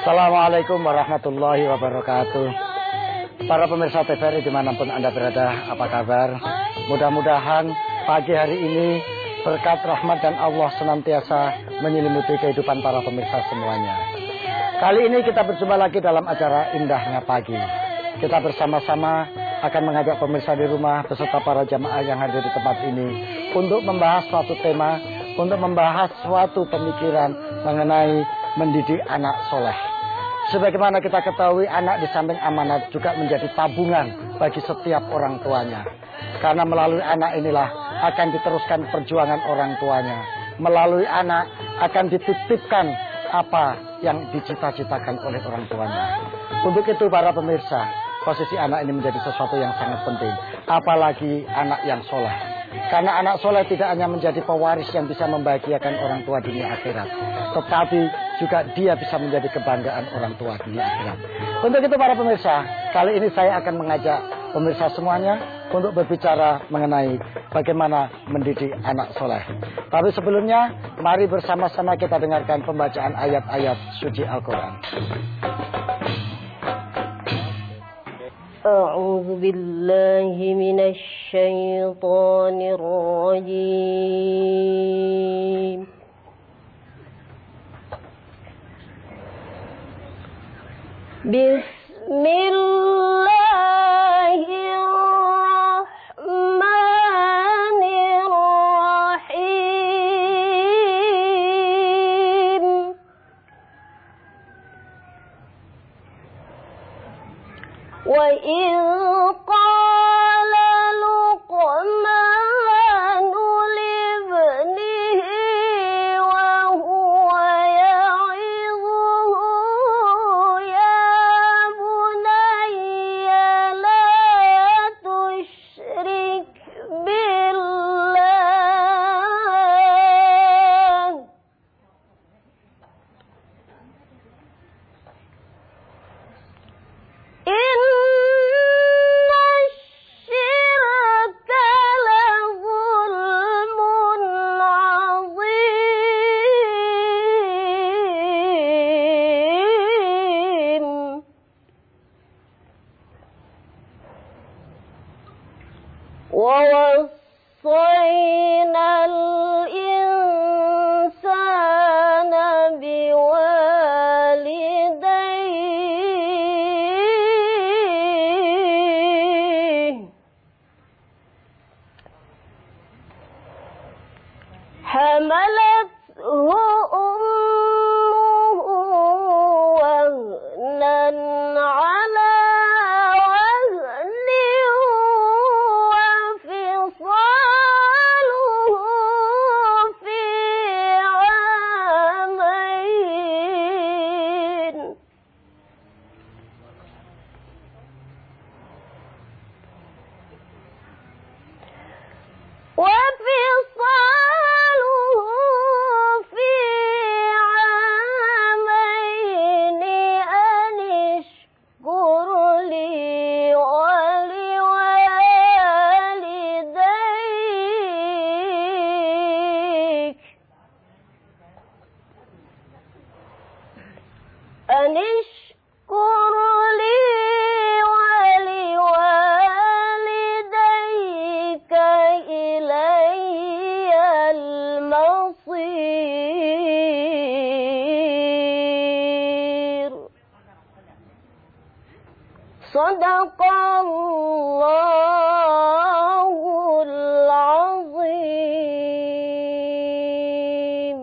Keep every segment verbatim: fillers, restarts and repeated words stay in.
Assalamualaikum warahmatullahi wabarakatuh. Para pemirsa T V R I dimanapun Anda berada, apa kabar? Mudah-mudahan pagi hari ini berkat rahmat dan Allah senantiasa menyelimuti kehidupan para pemirsa semuanya. Kali ini kita berjumpa lagi dalam acara Indahnya Pagi. Kita bersama-sama akan mengajak pemirsa di rumah beserta para jamaah yang hadir di tempat ini untuk membahas suatu tema, untuk membahas suatu pemikiran mengenai mendidik anak soleh. Sebagaimana kita ketahui, anak di samping amanat juga menjadi tabungan bagi setiap orang tuanya. Karena melalui anak inilah akan diteruskan perjuangan orang tuanya. Melalui anak akan dititipkan apa yang dicita-citakan oleh orang tuanya. Untuk itu para pemirsa, posisi anak ini menjadi sesuatu yang sangat penting. Apalagi anak yang soleh. Karena anak soleh tidak hanya menjadi pewaris yang bisa membahagiakan orang tua dunia akhirat, tetapi juga dia bisa menjadi kebanggaan orang tua dunia akhirat. Untuk itu para pemirsa, kali ini saya akan mengajak pemirsa semuanya untuk berbicara mengenai bagaimana mendidik anak soleh. Tapi sebelumnya, mari bersama-sama kita dengarkan pembacaan ayat-ayat suci Al-Quran. أعوذ بالله من الشيطان الرجيم بسم الله الرحمن الرحيم وإذ قال لقمان لابنه وهو يعظه يا بني لا تشرك بالله إن الشرك لظلم عظيم ووصينا الإنسان بوالديه حملته أمه وهنا على وهن وفصاله في عامين وفصاله في عامين أن اشكر لي ولوالديك أن اشكر لي ولوالديك إلي المصير صدق الله العظيم.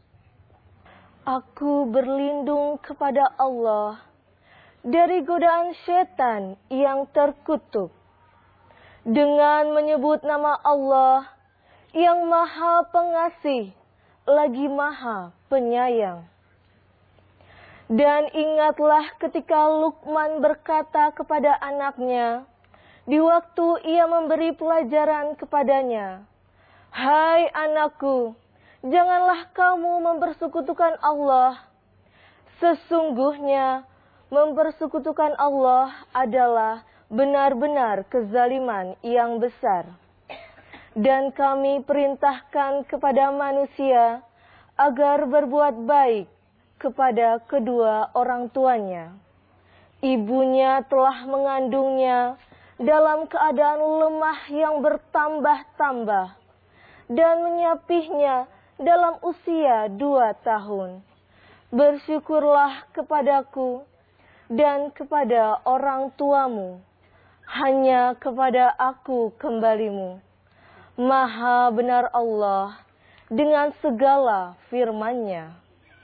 Aku berlindung kepada Allah dari godaan setan yang terkutuk dengan menyebut nama Allah yang Maha Pengasih lagi Maha Penyayang. Dan ingatlah ketika Luqman berkata kepada anaknya di waktu ia memberi pelajaran kepadanya, "Hai anakku, janganlah kamu mempersekutukan Allah. Sesungguhnya mempersekutukan Allah adalah benar-benar kezaliman yang besar. Dan kami perintahkan kepada manusia agar berbuat baik kepada kedua orang tuanya. Ibunya telah mengandungnya dalam keadaan lemah yang bertambah-tambah dan menyapihnya dalam usia dua tahun. Bersyukurlah kepadaku dan kepada orang tuamu, hanya kepada aku kembalimu. Maha benar Allah dengan segala firman-Nya.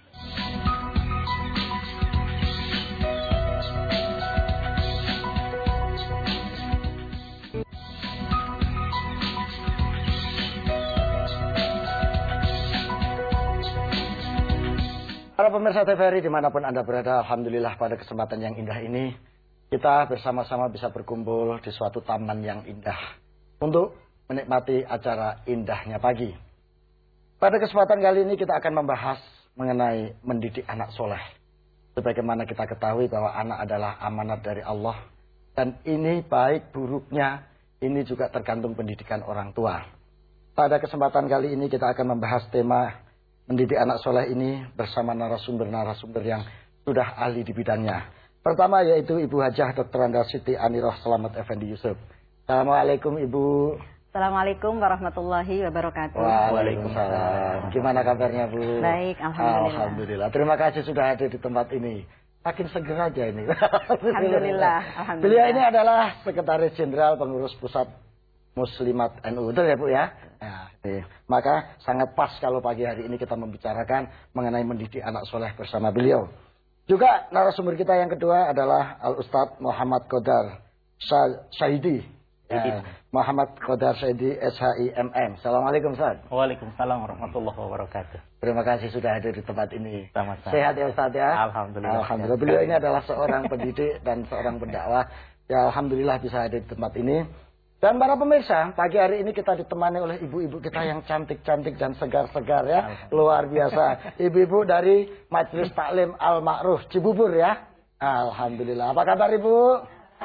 Para pemirsa T V R I dimanapun Anda berada, alhamdulillah pada kesempatan yang indah ini kita bersama-sama bisa berkumpul di suatu taman yang indah untuk menikmati acara indahnya pagi. Pada kesempatan kali ini kita akan membahas mengenai mendidik anak soleh. Sebagaimana kita ketahui bahwa anak adalah amanat dari Allah dan ini baik buruknya ini juga tergantung pendidikan orang tua. Pada kesempatan kali ini kita akan membahas tema mendidik anak soleh ini bersama narasumber-narasumber yang sudah ahli di bidangnya. Pertama yaitu Ibu Hajah Doktor Anda Siti Aniroh Selamat Effendi Yusuf. Assalamualaikum Ibu. Assalamualaikum warahmatullahi wabarakatuh. Waalaikumsalam. Gimana kabarnya Bu? Baik, alhamdulillah. Alhamdulillah. Terima kasih sudah hadir di tempat ini. Makin seger aja ini. Alhamdulillah. Alhamdulillah. Beliau ini adalah Sekretaris Jenderal Pengurus Pusat Muslimat N U, betul ya Bu ya? Nah, nih. Maka sangat pas kalau pagi hari ini kita membicarakan mengenai mendidik anak soleh bersama beliau. Juga narasumber kita yang kedua adalah Al-Ustadz Muhammad Qodar Syahidi. Ya, Muhammad Qodar Syahidi S H I M M. Assalamualaikum Ustadz. Waalaikumsalam warahmatullahi wabarakatuh. Terima kasih sudah hadir di tempat ini. Sama-sama. Sehat ya Ustadz ya? Alhamdulillah. Alhamdulillah. Beliau ini adalah seorang pendidik dan seorang pendakwah. Ya alhamdulillah bisa hadir di tempat ini. Dan para pemirsa, pagi hari ini kita ditemani oleh ibu-ibu kita yang cantik-cantik dan segar-segar ya. Luar biasa. Ibu-ibu dari Majelis Taklim Al-Ma'ruf Cibubur ya. Alhamdulillah. Apa kabar Ibu?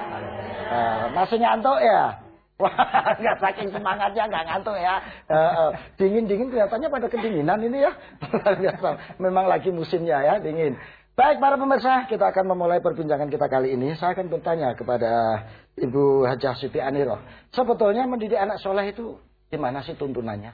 Uh, masih ngantuk ya? Wah, nggak saking semangatnya nggak ngantuk ya. Dingin-dingin uh, uh, kelihatannya pada kedinginan ini ya. Luar biasa. Memang lagi musimnya ya, dingin. Baik para pemirsa, kita akan memulai perbincangan kita kali ini. Saya akan bertanya kepada Ibu Hajah Siti Aniroh. Sebetulnya mendidik anak soleh itu gimana sih tuntunannya?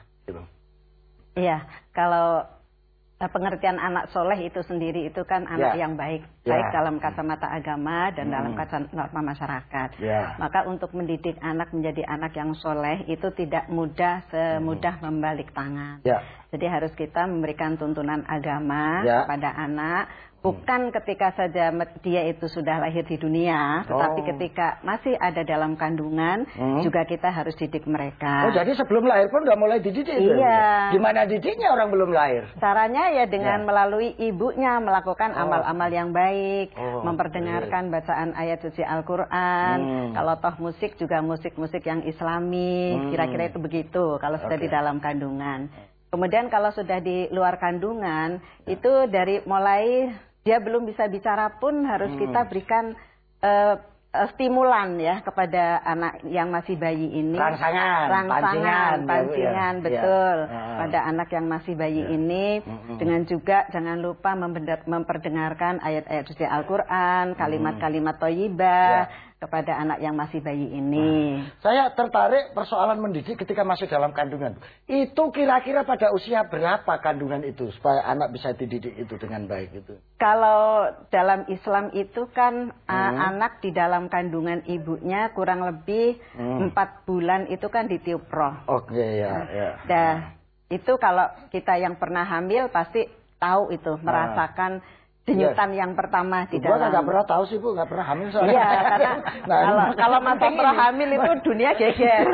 Iya, kalau pengertian anak soleh itu sendiri itu kan anak ya. yang baik. Ya. Baik dalam kacamata agama dan hmm. dalam kacamata masyarakat. Ya. Maka untuk mendidik anak menjadi anak yang soleh itu tidak mudah semudah hmm. membalik tangan. Ya. Jadi harus kita memberikan tuntunan agama ya. kepada anak. Bukan ketika saja dia itu sudah lahir di dunia, tetapi oh. ketika masih ada dalam kandungan, hmm. juga kita harus didik mereka. Oh, jadi sebelum lahir pun udah mulai dididik? Iya. Itu? Gimana didiknya orang belum lahir? Caranya ya dengan ya. melalui ibunya melakukan amal-amal oh. yang baik, oh, memperdengarkan okay. bacaan ayat suci Al-Quran. Hmm. Kalau toh musik juga musik-musik yang Islami, kira-kira hmm. itu begitu. Kalau sudah okay. di dalam kandungan. Kemudian kalau sudah di luar kandungan, ya. itu dari mulai dia belum bisa bicara pun harus hmm. kita berikan uh, uh, stimulan ya kepada anak yang masih bayi ini. Rangsangan, Rangsangan, pancingan, pancingan, ya, betul. Ya. Uh. Pada anak yang masih bayi ya. ini. Hmm. Dengan juga jangan lupa memperdengarkan ayat-ayat suci Al-Quran, kalimat-kalimat thayyibah. Ya. Kepada anak yang masih bayi ini. Nah, saya tertarik persoalan mendidik ketika masih dalam kandungan. Itu kira-kira pada usia berapa kandungan itu supaya anak bisa dididik itu dengan baik itu? Kalau dalam Islam itu kan hmm. uh, anak di dalam kandungan ibunya kurang lebih empat hmm. bulan itu kan ditiup roh. Oke okay, ya. ya. Nah, itu kalau kita yang pernah hamil pasti tahu itu merasakan. Nah. Denyutan yes. yang pertama di dalam. Gua nggak pernah tahu sih Bu, nggak pernah hamil soalnya. Iya, karena nah, kalau kalau masih pernah hamil itu dunia geger.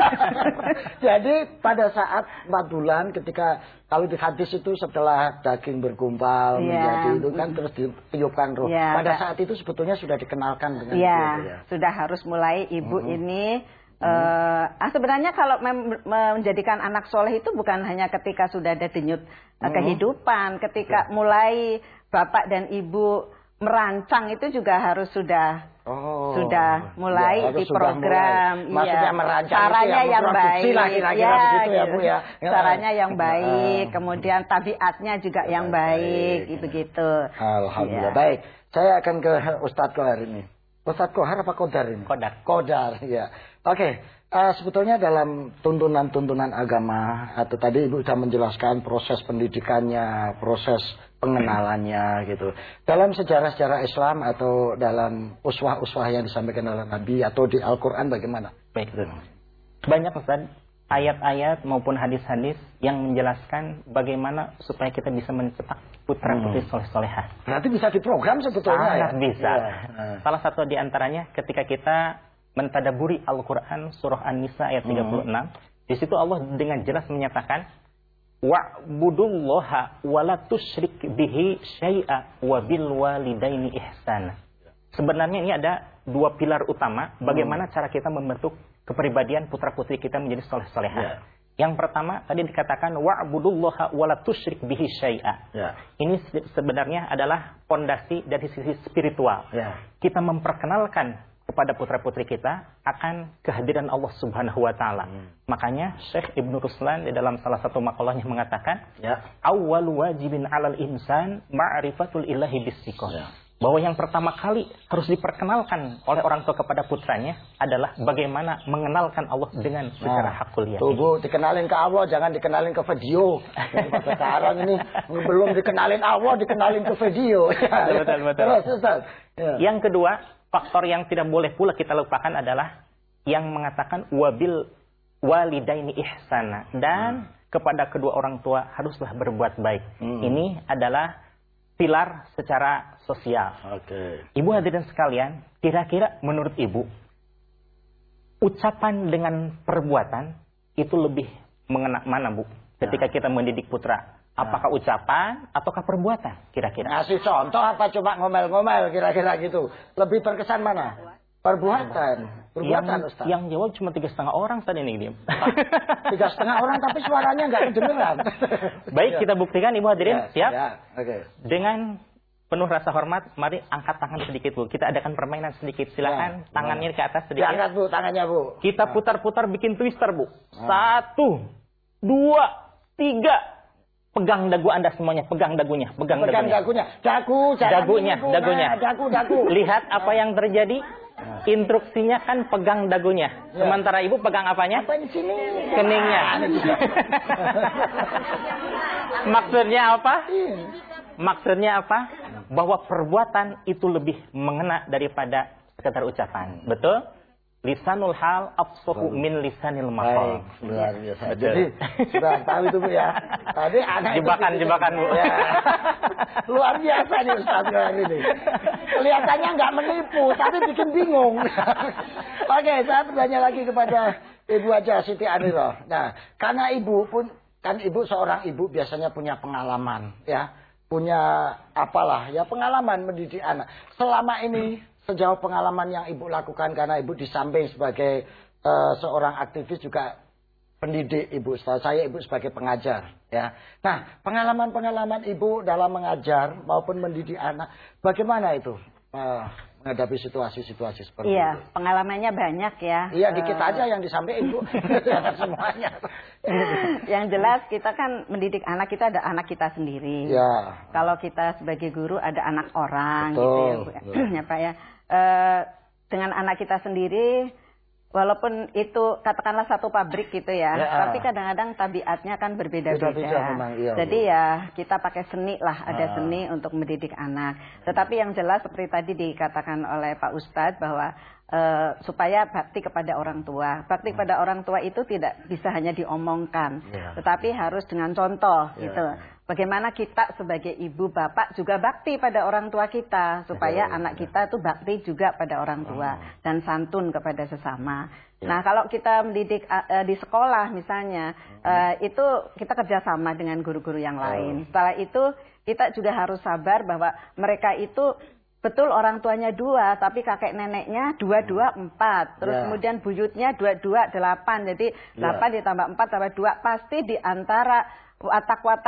Jadi pada saat empat bulan ketika kalau di hadis itu setelah daging bergumpal yeah. menjadi itu kan terus ditiupkan roh. Yeah, pada saat itu sebetulnya sudah dikenalkan dengan yeah, itu ya. Sudah harus mulai ibu mm-hmm. ini. Hmm. Uh, sebenarnya kalau mem menjadikan anak soleh itu bukan hanya ketika sudah ada denyut uh, kehidupan, ketika mulai bapak dan ibu merancang itu juga harus sudah oh, oh, sudah mulai ya, di program, mulai. Maksudnya ya, merancang caranya ya, yang baik, lah, kira -kira ya, begitu ya Bu ya. Caranya yang baik, kemudian tabiatnya juga yang baik, baik. begitu. Alhamdulillah. Ya. Baik, saya akan ke Ustadz Kohar ini. Ustadz Kohar apa Kodar ini? Kodar. Kodar, ya. Oke, uh, sebetulnya dalam tuntunan-tuntunan agama atau tadi Ibu sudah menjelaskan proses pendidikannya, proses pengenalannya gitu. Dalam sejarah-sejarah Islam atau dalam uswah-uswah yang disampaikan oleh Nabi atau di Al-Quran bagaimana? Baik, banyak Ustaz ayat-ayat maupun hadis-hadis yang menjelaskan bagaimana supaya kita bisa mencetak putra-putri hmm. soleh-solehah. Berarti bisa diprogram sebetulnya. Sangat ya? bisa. Ya. Salah satu di antaranya ketika kita mentadaburi Al-Quran surah An-Nisa ayat tiga puluh enam. Hmm. Di situ Allah dengan jelas menyatakan wa'budullaha wa la tusyrik bihi syai'a wa bil walidaini ihsana. Sebenarnya ini ada dua pilar utama bagaimana hmm. cara kita membentuk kepribadian putra-putri kita menjadi soleh-solehah. Yeah. Yang pertama tadi dikatakan wa'budullaha wa la tusyrik bihi syai'a. Yeah. Ini sebenarnya adalah fondasi dari sisi spiritual. Yeah. Kita memperkenalkan kepada putra-putri kita akan kehadiran Allah Subhanahu wa taala. Hmm. Makanya Syekh Ibnu Ruslan di dalam salah satu makalahnya mengatakan, ya, awwal wajibin 'alal insan ma'rifatul ilahi bis-siqah. Ya. Bahwa yang pertama kali harus diperkenalkan oleh orang tua kepada putranya adalah bagaimana mengenalkan Allah dengan secara nah, hakul yakin. Tuh Bu, dikenalin ke Allah, jangan dikenalin ke video. Sekarang ini belum dikenalin Allah, dikenalin ke video. Betul, betul. Terus, Ustaz. Ya. Yang kedua, faktor yang tidak boleh pula kita lupakan adalah yang mengatakan wabil walidaini ihsana, dan hmm. kepada kedua orang tua haruslah berbuat baik. Hmm. Ini adalah pilar secara sosial. Okay. Ibu hadirin sekalian, kira-kira menurut Ibu ucapan dengan perbuatan itu lebih mengena mana Bu? Ketika nah. kita mendidik putra. Apakah ucapan ataukah perbuatan kira-kira? Ngasih contoh apa cuma ngomel-ngomel kira-kira gitu? Lebih berkesan mana? Perbuatan. Perbuatan yang, Ustaz. Yang jawab cuma tiga setengah orang tadi ini dia. Tiga setengah orang tapi suaranya nggak kedengeran. Baik, kita buktikan Ibu hadirin. Ya, siap? Ya, oke. Okay. Dengan penuh rasa hormat, mari angkat tangan sedikit Bu. Kita adakan permainan sedikit. Silakan ya, tangannya ya. ke atas sedikit. Diangkat Bu, tangannya Bu. Kita putar-putar bikin twister Bu. Satu, dua, tiga. Pegang dagu Anda semuanya, pegang dagunya, pegang, pegang dagunya. Dagu, dagunya, ibu, dagunya. Nah, dagu, dagu. Lihat apa yang terjadi. Instruksinya kan pegang dagunya. Ya. Sementara Ibu pegang apanya? Apa di sini? Keningnya. Maksudnya apa? Maksudnya apa? Bahwa perbuatan itu lebih mengena daripada sekedar ucapan. Betul? Lisanul hal afsahu min lisanil maqal. Luar biasa. Jadi sudah tahu itu Bu ya. Tadi anak jebakan-jebakan Bu. Ya. Luar biasa nih Ustaz ini. Kelihatannya nggak menipu, tapi bikin bingung. Oke, saya bertanya lagi kepada Ibu Haja Siti Anirah. Nah, karena Ibu pun kan Ibu seorang ibu biasanya punya pengalaman, ya, punya apalah ya pengalaman mendidik anak. Selama ini sejauh pengalaman yang Ibu lakukan, karena Ibu di samping sebagai uh, seorang aktivis juga pendidik Ibu, saya Ibu sebagai pengajar, ya. Nah, pengalaman-pengalaman Ibu dalam mengajar maupun mendidik anak, bagaimana itu uh, menghadapi situasi-situasi seperti iya, itu? Iya, pengalamannya banyak ya. Iya, dikit uh... aja yang disampaikan Ibu, jangan semuanya. Yang jelas kita kan mendidik anak, kita ada anak kita sendiri. Ya. Kalau kita sebagai guru ada anak orang. Betul. Gitu ya, ya Pak ya. Uh, dengan anak kita sendiri, walaupun itu katakanlah satu pabrik gitu ya, ya. Tapi kadang-kadang tabiatnya kan berbeda-beda. Iya, jadi Bu. Ya kita pakai seni lah, ada ah. seni untuk mendidik anak. Tetapi yang jelas seperti tadi dikatakan oleh Pak Ustadz bahwa uh, supaya bakti kepada orang tua. Bakti kepada orang tua itu tidak bisa hanya diomongkan, ya. Tetapi harus dengan contoh ya. Gitu. Bagaimana kita sebagai ibu bapak juga bakti pada orang tua kita, supaya ya, ya, anak kita tuh bakti juga pada orang tua oh. dan santun kepada sesama. Ya. Nah, kalau kita mendidik uh, di sekolah misalnya, hmm. uh, itu kita kerjasama dengan guru-guru yang lain. Oh. Setelah itu kita juga harus sabar bahwa mereka itu betul orang tuanya dua, tapi kakek neneknya dua dua empat, terus yeah. kemudian buyutnya dua dua delapan, jadi delapan yeah. ditambah empat tambah dua, pasti di antara watak-watak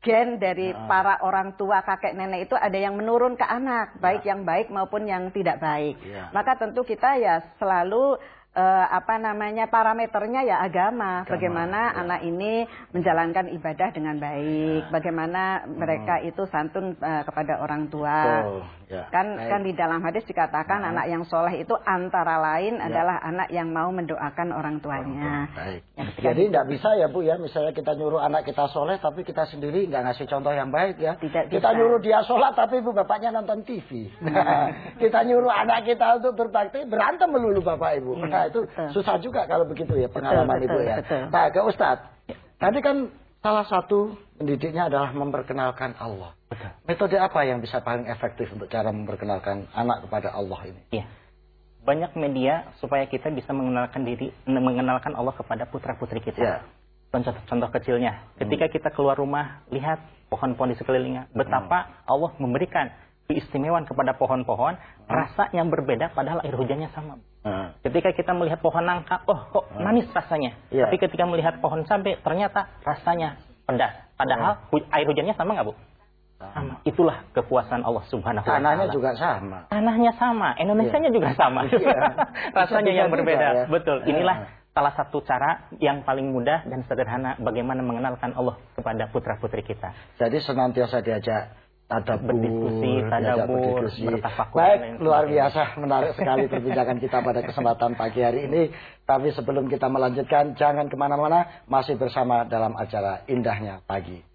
gen dari Ah. para orang tua kakek nenek itu ada yang menurun ke anak, baik Ya. yang baik maupun yang tidak baik. Ya. Maka tentu kita ya selalu eh, apa namanya parameternya ya agama, Agama, bagaimana ya. anak ini menjalankan ibadah dengan baik, Ya. bagaimana mereka Hmm. itu santun eh, kepada orang tua. Betul, ya. Kan Baik. kan di dalam hadis dikatakan Nah. anak yang soleh itu antara lain Ya. adalah anak yang mau mendoakan orang tuanya. Baik. Yang ketika Jadi di- tidak bisa ya Bu ya, misalnya kita nyuruh anak kita soleh tapi kita sendiri nggak ngasih contoh yang baik ya. Tidak Kita bisa. nyuruh dia sholat tapi ibu bapaknya nonton T V. Nah, kita nyuruh anak kita untuk berbakti berantem melulu bapak ibu. Iya, Nah itu betul. susah juga kalau begitu ya pengalaman Betul, ibu betul, ya. betul. Nah ke Ustadz, tadi kan salah satu pendidiknya adalah memperkenalkan Allah. Betul. Metode apa yang bisa paling efektif untuk cara memperkenalkan anak kepada Allah ini? Iya. Banyak media supaya kita bisa mengenalkan diri, mengenalkan Allah kepada putra-putri kita. Ya. Contoh-contoh kecilnya, ketika kita keluar rumah, lihat pohon-pohon di sekelilingnya. Betapa Allah memberikan keistimewaan kepada pohon-pohon, rasa yang berbeda padahal air hujannya sama. Nah, Ketika kita melihat pohon nangka, oh kok manis rasanya. Iya. Tapi ketika melihat pohon cabai, ternyata rasanya pedas. Padahal hu- air hujannya sama nggak Bu? Sama. Itulah kekuasaan Allah Subhanahu wa Ta'ala. tanahnya juga sama. Tanahnya sama, Indonesianya Iya. juga sama. Iya. Rasanya Bisa yang juga berbeda. ya. Betul. Inilah Iya. salah satu cara yang paling mudah dan sederhana bagaimana mengenalkan Allah kepada putra-putri kita. Jadi senantiasa diajak tadabbur, Berdiskusi, diajak tadabbur, berdiskusi. bertafakur, Baik, dan lain luar sebagainya. biasa, menarik sekali perbincangan kita pada kesempatan pagi hari ini. Tapi sebelum kita melanjutkan, jangan kemana-mana, masih bersama dalam acara Indahnya Pagi.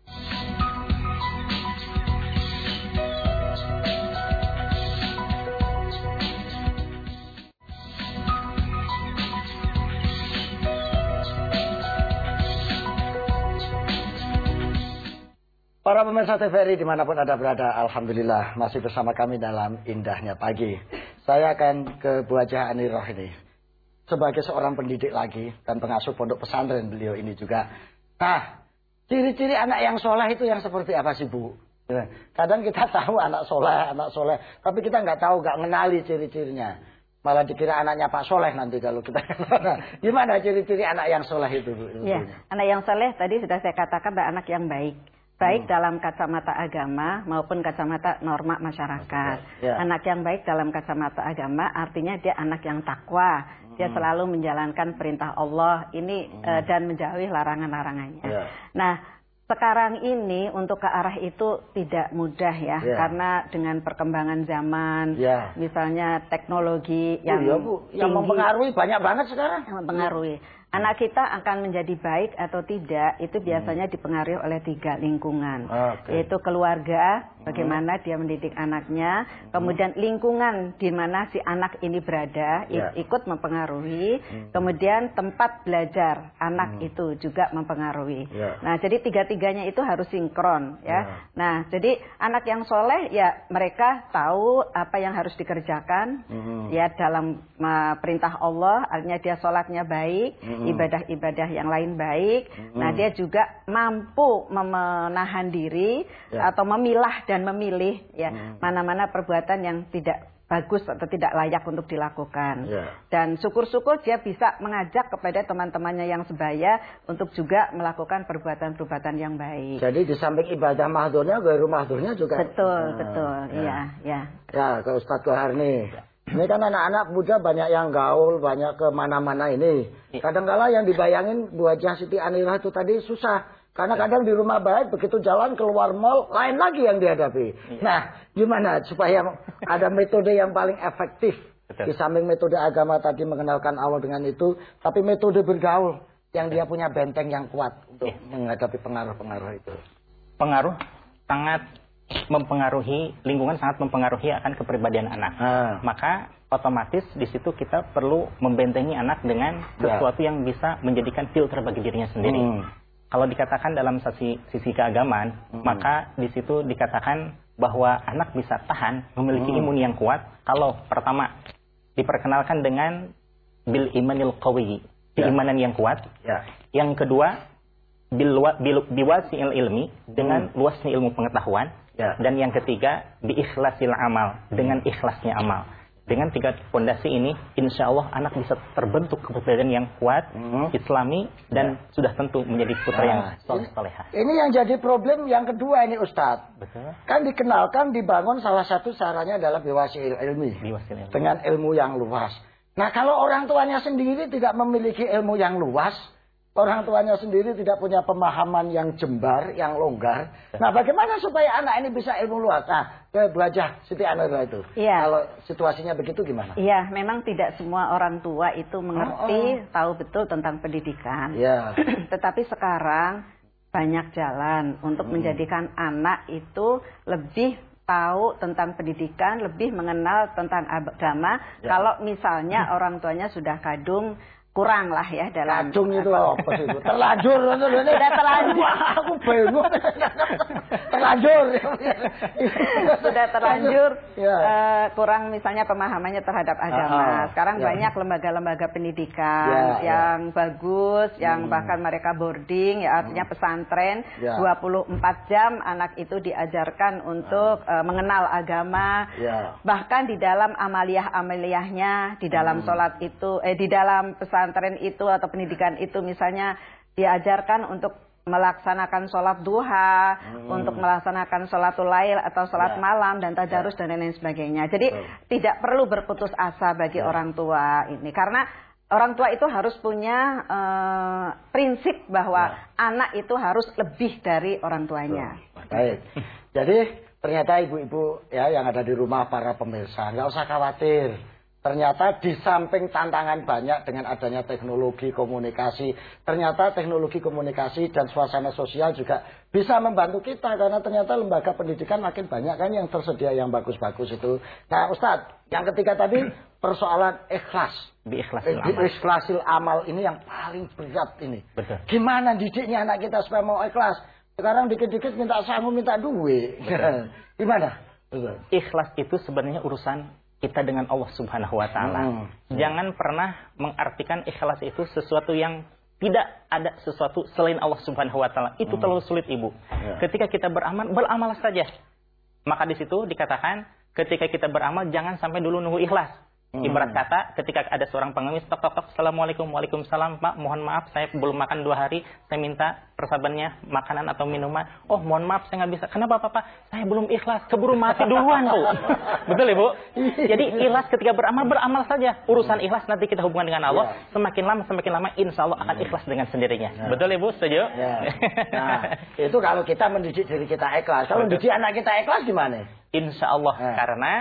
Para pemirsa T V R I dimanapun Anda berada, Alhamdulillah masih bersama kami dalam Indahnya Pagi. Saya akan ke Bu Hajah Aniroh ini. Sebagai seorang pendidik lagi dan pengasuh pondok pesantren beliau ini juga. Nah, ciri-ciri anak yang soleh itu yang seperti apa sih Bu? Kadang kita tahu anak soleh, anak soleh, tapi kita nggak tahu, nggak mengenali ciri-cirinya. Malah dikira anaknya Pak Soleh nanti kalau kita. Gimana ciri-ciri anak yang soleh itu Bu? Ya, anak yang soleh tadi sudah saya katakan adalah anak yang baik. Baik Hmm. dalam kacamata agama maupun kacamata norma masyarakat. Ya. Anak yang baik dalam kacamata agama artinya dia anak yang takwa. Dia Hmm. selalu menjalankan perintah Allah ini eh, dan menjauhi larangan-larangannya. Ya. Nah, sekarang ini untuk ke arah itu tidak mudah ya, Ya. karena dengan perkembangan zaman, Ya. misalnya teknologi Oh yang iya Bu, yang tinggi, mempengaruhi banyak banget sekarang. yang mempengaruhi. Anak kita akan menjadi baik atau tidak itu biasanya dipengaruhi oleh tiga lingkungan, Oke. yaitu keluarga, bagaimana dia mendidik anaknya, kemudian lingkungan di mana si anak ini berada Ya. ikut mempengaruhi, kemudian tempat belajar anak itu juga mempengaruhi. Ya. Nah, jadi tiga-tiganya itu harus sinkron ya. Ya. Nah, jadi anak yang soleh ya mereka tahu apa yang harus dikerjakan Mhm. ya dalam uh, perintah Allah, artinya dia sholatnya baik, Mhm. ibadah-ibadah yang lain baik. Nah, dia juga mampu menahan diri Ya. atau memilah dan memilih ya Mhm. mana-mana perbuatan yang tidak bagus atau tidak layak untuk dilakukan. Ya. Dan syukur-syukur dia bisa mengajak kepada teman-temannya yang sebaya untuk juga melakukan perbuatan-perbuatan yang baik. Jadi di samping ibadah mahdurnya, gairu mahdurnya juga. Betul, Nah, betul. ya. Iya, ya. Ya, ke Ustadz Kohar nih. Ini kan anak-anak muda banyak yang gaul, banyak kemana-mana ini. Kadang-kala yang dibayangin Bu Hajah Siti Anirah itu tadi susah. Karena kadang di rumah baik, begitu jalan keluar mall, lain lagi yang dihadapi. Nah, gimana supaya ada metode yang paling efektif? Betul. Di samping metode agama tadi mengenalkan Allah dengan itu, tapi metode bergaul yang dia punya benteng yang kuat untuk menghadapi pengaruh-pengaruh itu. Pengaruh sangat mempengaruhi, lingkungan sangat mempengaruhi akan kepribadian anak. Ah. Maka otomatis di situ kita perlu membentengi anak dengan Ya. sesuatu yang bisa menjadikan filter bagi dirinya sendiri. Hmm. Kalau dikatakan dalam sisi, sisi keagamaan, Hmm. maka di situ dikatakan bahwa anak bisa tahan, memiliki Hmm. imun yang kuat. Kalau pertama diperkenalkan dengan bil imanil qawi, keimanan yang kuat. Ya. Yang kedua bil bil biwasi'il ilmi, dengan luasnya ilmu pengetahuan. Ya. Dan yang ketiga bi ikhlasil amal, dengan ikhlasnya amal. Dengan tiga fondasi ini, insya Allah anak bisa terbentuk kepribadian yang kuat, hmm. Islami, dan ya. sudah tentu menjadi putra nah, yang soleh-solehah. Ini yang jadi problem yang kedua ini Ustadz. Betul. Kan dikenalkan, dibangun salah satu caranya adalah biwasil ilmi. Biwasil ilmi. Dengan ilmu yang luas. Nah kalau orang tuanya sendiri tidak memiliki ilmu yang luas, orang tuanya sendiri tidak punya pemahaman yang jembar, yang longgar. Nah, bagaimana supaya anak ini bisa ilmu luas? Nah, ke belajar Siti Anwar itu. Iya. Kalau situasinya begitu gimana? Iya, memang tidak semua orang tua itu mengerti, oh, oh. tahu betul tentang pendidikan. Iya. Tetapi sekarang banyak jalan untuk hmm. menjadikan anak itu lebih tahu tentang pendidikan, lebih mengenal tentang agama. Ya. Kalau misalnya orang tuanya sudah kadung, kurang lah ya dalam kacung itu apa sih itu terlanjur sudah terlanjur aku bingung terlanjur sudah terlanjur ya. uh, kurang misalnya pemahamannya terhadap agama. Uh, uh, Sekarang ya. banyak lembaga-lembaga pendidikan ya, yang ya. bagus, yang hmm. bahkan mereka boarding, ya artinya pesantren ya. dua puluh empat jam anak itu diajarkan untuk uh, mengenal agama. Ya. Bahkan di dalam amaliyah-amaliyahnya, di dalam hmm. sholat itu, eh di dalam pesantren pesantren itu atau pendidikan itu misalnya diajarkan untuk melaksanakan sholat duha, hmm. untuk melaksanakan sholatul lail atau sholat ya. malam dan tadarus ya. dan lain sebagainya. Jadi Betul. tidak perlu berputus asa bagi ya. orang tua ini, karena orang tua itu harus punya uh, prinsip bahwa ya. anak itu harus lebih dari orang tuanya. Betul. Baik. Jadi ternyata ibu-ibu ya yang ada di rumah, para pemirsa, nggak usah khawatir. Ternyata di samping tantangan banyak dengan adanya teknologi komunikasi, ternyata teknologi komunikasi dan suasana sosial juga bisa membantu kita, karena ternyata lembaga pendidikan makin banyak kan yang tersedia yang bagus-bagus itu. Nah Ustadz, yang ketiga tadi persoalan ikhlas. Biikhlasil amal. Biikhlasil amal ini yang paling berat ini. Betul. Gimana didiknya anak kita supaya mau ikhlas? Sekarang dikit-dikit minta sanggup, minta duit. Gimana? Betul. Ikhlas itu sebenarnya urusan kita dengan Allah Subhanahu wa taala. Hmm. Jangan pernah mengartikan ikhlas itu sesuatu yang tidak ada sesuatu selain Allah Subhanahu wa taala. Itu hmm. terlalu sulit, Ibu. Ya. Ketika kita beramal, beramal saja. Maka di situ dikatakan ketika kita beramal jangan sampai dulu nunggu ikhlas. Hmm. Ibarat kata ketika ada seorang pengemis tok tok tok, assalamualaikum, waalaikumsalam, Pak, mohon maaf saya belum makan dua hari, saya minta persahabannya makanan atau minuman. Oh mohon maaf saya nggak bisa. Kenapa Pak? Saya belum ikhlas, keburu mati duluan tuh. Betul Ibu? Jadi ikhlas ketika beramal, beramal saja. Urusan ikhlas nanti kita hubungan dengan Allah. Ya. Semakin lama semakin lama insya Allah akan ikhlas dengan sendirinya. Ya. Betul Ibu? Setuju? Ya. Nah itu kalau kita mendidik diri kita ikhlas. Kalau mendidik anak kita ikhlas gimana? Insya Allah. Ya. Karena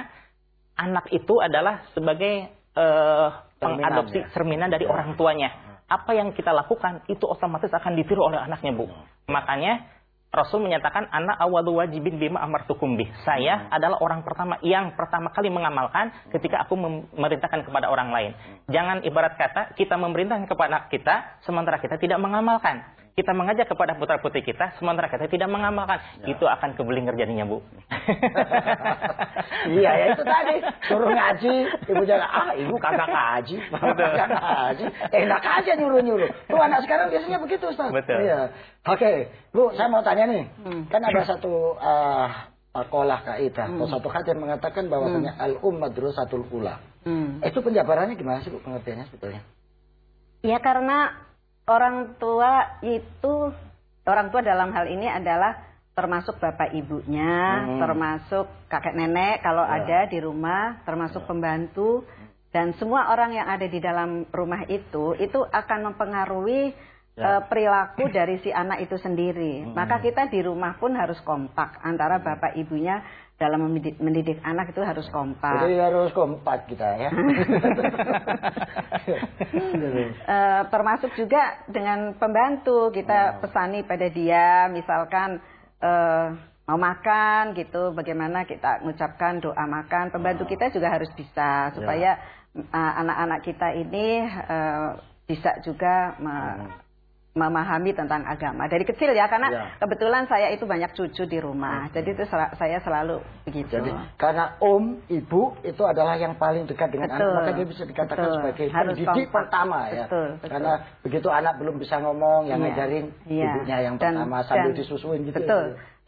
anak itu adalah sebagai uh, pengadopsi ya. cerminan dari ya. orang tuanya. Apa yang kita lakukan itu otomatis akan ditiru oleh anaknya, Bu. Makanya Rasul menyatakan anak awalu wajibin bima amartukum bih. Saya hmm. adalah orang pertama yang pertama kali mengamalkan ketika aku memerintahkan kepada orang lain. Jangan ibarat kata kita memerintahkan kepada anak kita sementara kita tidak mengamalkan. Kita mengajak kepada putra-putri kita sementara kita tidak mengamalkan. Ya. Itu akan kebeling jadinya, Bu. Iya, ya itu tadi. Suruh ngaji, ibu jangan, ah ibu kagak ngaji. Kagak ngaji. Enak aja nyuruh-nyuruh. Tuh anak sekarang biasanya begitu, Ustaz. Betul. Iya. Oke, Bu, saya mau tanya nih. Hmm. Kan ada satu uh, makalah kaidah hmm. atau satu hadis mengatakan bahwasanya hmm. al-um madrasatul ula. Hmm. Itu penjabarannya gimana sih, Bu, pengertiannya sebetulnya? Ya karena orang tua itu, orang tua dalam hal ini adalah termasuk bapak ibunya, hmm. termasuk kakek nenek kalau ya. ada di rumah, termasuk ya. pembantu, dan semua orang yang ada di dalam rumah itu, itu akan mempengaruhi ya. uh, perilaku dari si anak itu sendiri. Hmm. Maka kita di rumah pun harus kompak antara bapak ibunya dalam mendidik, mendidik anak itu harus kompak. Jadi harus kompak kita ya. uh, termasuk juga dengan pembantu kita pesani pada dia, misalkan uh, mau makan gitu, bagaimana kita mengucapkan doa makan. Pembantu kita juga harus bisa supaya uh, anak-anak kita ini uh, bisa juga uh, memahami tentang agama dari kecil ya, karena ya. kebetulan saya itu banyak cucu di rumah, hmm. jadi itu sel saya selalu begitu. Jadi karena om, ibu itu adalah yang paling dekat dengan betul. anak, maka dia bisa dikatakan betul. sebagai pendidik pertama ya. Betul, betul. Karena begitu anak belum bisa ngomong, yang ya. ngajarin ya. ibunya yang dan, pertama sambil dan, disusuin gitu. Betul. Ya.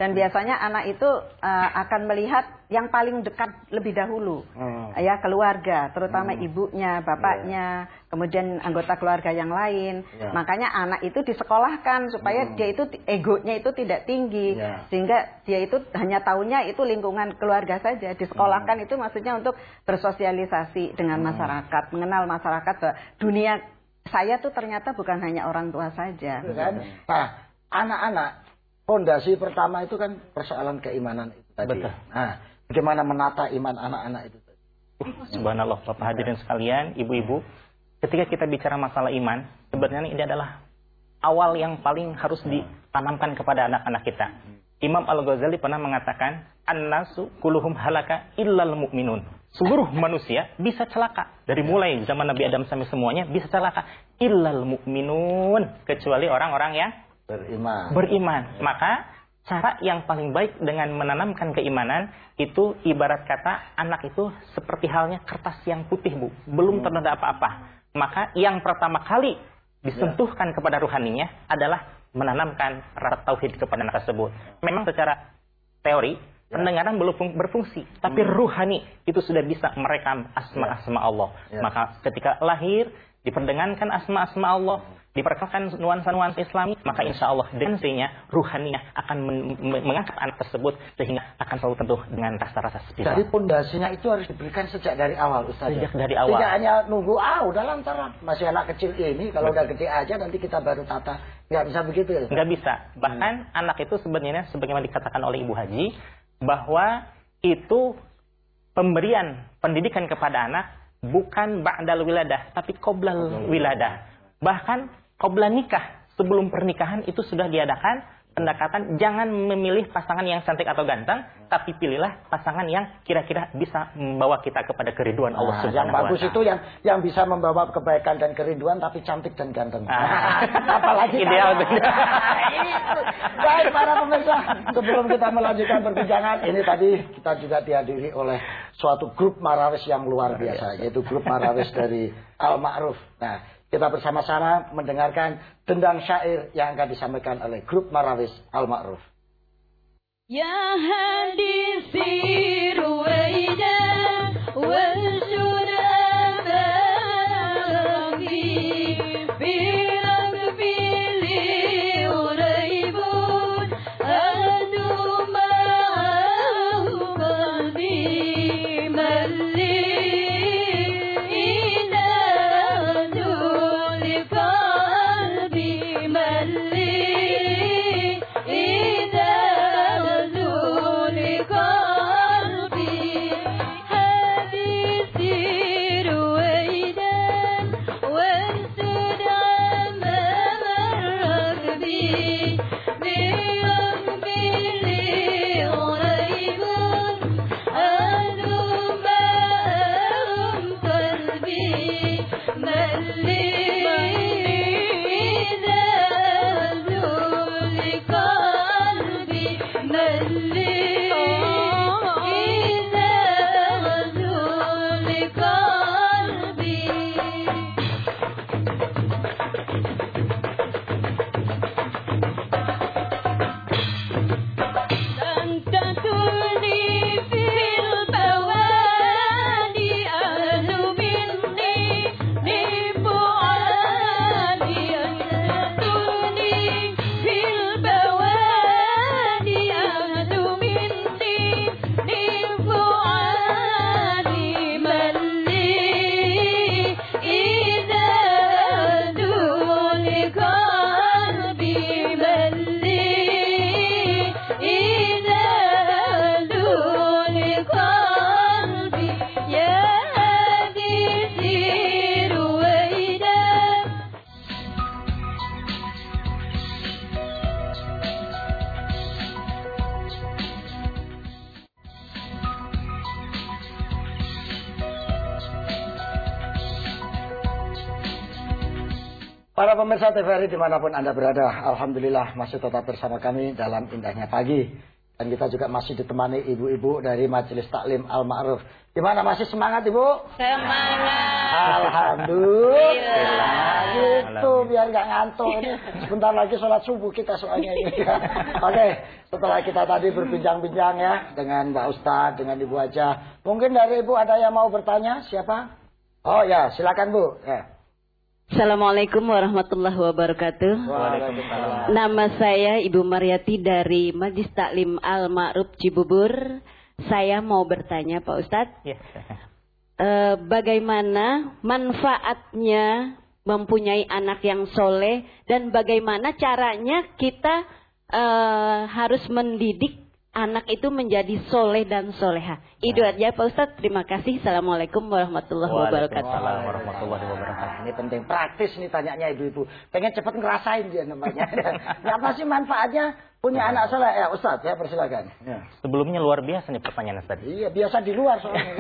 Dan biasanya anak itu uh, akan melihat yang paling dekat lebih dahulu, hmm. ya keluarga, terutama hmm. ibunya, bapaknya, yeah. kemudian anggota keluarga yang lain. Yeah. Makanya anak itu disekolahkan supaya hmm. dia itu egonya itu tidak tinggi, yeah. sehingga dia itu hanya tahunya itu lingkungan keluarga saja. Disekolahkan hmm. itu maksudnya untuk bersosialisasi dengan hmm. masyarakat, mengenal masyarakat bahwa dunia saya tuh ternyata bukan hanya orang tua saja. Kan? Nah, anak-anak. Fondasi pertama itu kan persoalan keimanan itu tadi. Betul. Nah, bagaimana menata iman anak-anak itu tadi? Uh, subhanallah, Bapak hadirin sekalian, ibu-ibu, ketika kita bicara masalah iman, sebenarnya ini adalah awal yang paling harus ditanamkan kepada anak-anak kita. Imam Al-Ghazali pernah mengatakan, "An-nasu kulluhum halaka illal mu'minun." Seluruh manusia bisa celaka. Dari mulai zaman Nabi Adam sampai semuanya bisa celaka. Illal mu'minun. Kecuali orang-orang yang Beriman. Beriman. Maka cara yang paling baik dengan menanamkan keimanan itu ibarat kata anak itu seperti halnya kertas yang putih, Bu. Belum ternoda apa-apa. Maka yang pertama kali disentuhkan ya. kepada ruhaninya adalah menanamkan rasa tauhid kepada anak tersebut. Memang secara teori ya. pendengaran belum berfungsi, tapi hmm. ruhani itu sudah bisa merekam asma-asma Allah. Ya. Maka ketika lahir diperdengarkan asma-asma Allah, diperkenalkan nuansa-nuansa Islami, maka insya Allah dengan sehingga ruhaninya akan men- mengangkat anak tersebut sehingga akan selalu tentu dengan rasa-rasa spiritual. Jadi pondasinya itu harus diberikan sejak dari awal, Ustaz. Sejak dari awal. Tidak hanya nunggu ah udah lantaran masih anak kecil ini, kalau udah gede aja nanti kita baru tata. Nggak bisa begitu ya? Nggak bisa. Bahkan hmm. anak itu sebenarnya sebagaimana dikatakan oleh Ibu Haji bahwa itu pemberian pendidikan kepada anak bukan ba'dal wiladah, tapi qoblal wiladah. Bahkan qabla nikah, sebelum pernikahan itu sudah diadakan pendekatan jangan memilih pasangan yang cantik atau ganteng, tapi pilihlah pasangan yang kira-kira bisa membawa kita kepada keriduan Allah Subhanahu wa taala. Yang bagus itu yang yang bisa membawa kebaikan dan kerinduan tapi cantik dan ganteng. Ah. Apalagi ideal. Baik para pemirsa, sebelum kita melanjutkan perbincangan, ini tadi kita juga dihadiri oleh suatu grup marawis yang luar biasa, yaitu grup marawis dari Al-Ma'ruf. Nah, kita bersama-sama mendengarkan dendang syair yang akan disampaikan oleh grup marawis Al-Ma'ruf. Ya hadisi ruwaida wal syurabagi bi rabbil uraibun adu ma'ahu qalbi malli Para pemirsa T V R I dimanapun Anda berada, Alhamdulillah masih tetap bersama kami dalam indahnya pagi. Dan kita juga masih ditemani ibu-ibu dari Majelis Taklim Al-Ma'ruf. Gimana, masih semangat Ibu? Semangat. Alhamdulillah. Gitu, biar nggak ngantuk. Ini sebentar lagi sholat subuh kita soalnya ini. Oke, setelah kita tadi berbincang-bincang ya dengan Mbak Ustadz, dengan Ibu Haja. Mungkin dari Ibu ada yang mau bertanya? Siapa? Oh ya, silakan Bu. Ya. Assalamualaikum warahmatullahi wabarakatuh. Waalaikumsalam. Nama saya Ibu Mariati dari Majelis Taklim Al-Ma'ruf Cibubur. Saya mau bertanya Pak Ustadz, Ya. eh, bagaimana manfaatnya mempunyai anak yang soleh dan bagaimana caranya kita eh, harus mendidik anak itu menjadi soleh dan soleha. Itu aja Pak Ustadz. Terima kasih. Assalamualaikum warahmatullahi wabarakatuh. Waalaikumsalam warahmatullahi wabarakatuh. Ini penting, praktis nih tanyanya ibu-ibu. Pengen cepet ngerasain dia namanya. Apa sih manfaatnya punya anak soleh? Ya Ustadz, ya persilakan. Ya. Sebelumnya luar biasa nih pertanyaan Ustaz. Iya, biasa di luar soalnya.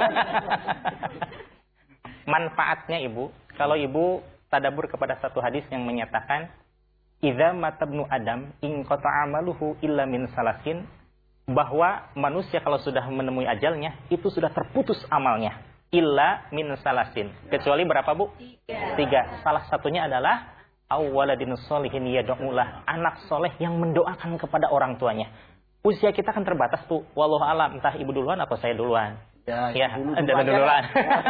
Manfaatnya Ibu, kalau Ibu tadabur kepada satu hadis yang menyatakan idza matabnu adam in qata'a amaluhu illa min salasin, bahwa manusia kalau sudah menemui ajalnya itu sudah terputus amalnya illa min salasin, kecuali berapa Bu? Tiga. Tiga. Salah satunya adalah awwaladin sholihin yad'ulah, anak soleh yang mendoakan kepada orang tuanya. Usia kita kan terbatas tuh, wallahu alam, entah ibu duluan atau saya duluan. Ya, Ya, dulu duluan. duluan. duluan.